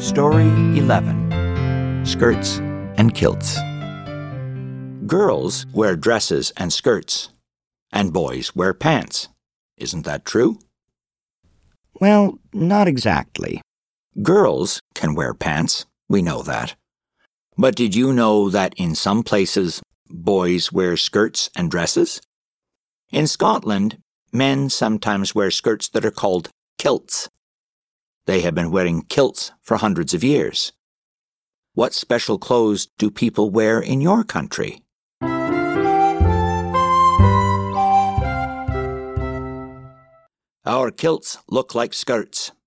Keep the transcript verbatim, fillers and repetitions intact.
Story eleven. Skirts and Kilts. Girls wear dresses and skirts, and boys wear pants. Isn't that true? Well, not exactly. Girls can wear pants, we know that. But did you know that in some places, boys wear skirts and dresses? In Scotland, men sometimes wear skirts that are called kilts. They have been wearing kilts for hundreds of years. What special clothes do people wear in your country? Our kilts look like skirts.